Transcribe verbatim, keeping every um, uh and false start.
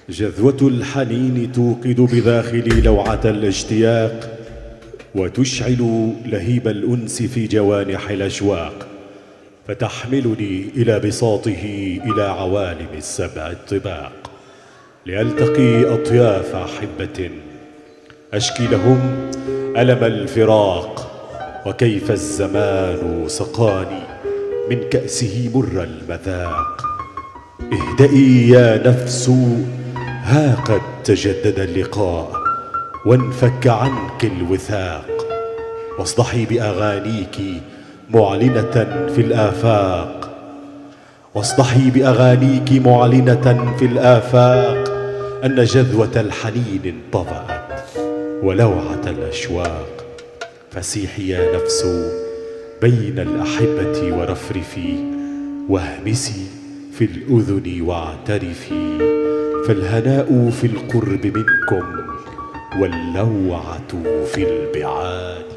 جذوة الحنين توقد بداخلي لوعة الاشتياق، وتشعل لهيب الأنس في جوانح الأشواق، فتحملني إلى بساطه إلى عوالم السبع الطباق، لألتقي أطياف أحبة أشكي لهم ألم الفراق، وكيف الزمان سقاني من كأسه مر المذاق. اهدئي يا نفس، ها قد تجدد اللقاء وانفك عنك الوثاق، واصدحي بأغانيك معلنة في الآفاق، واصدحي بأغانيك معلنة في الآفاق أن جذوة الحنين انطفأت ولوعة الأشواق. فسيحي يا نفس بين الأحبة ورفرفي، واهمسي في الأذن واعترفي، فالهناء في القرب منكم واللوعة في البعاد.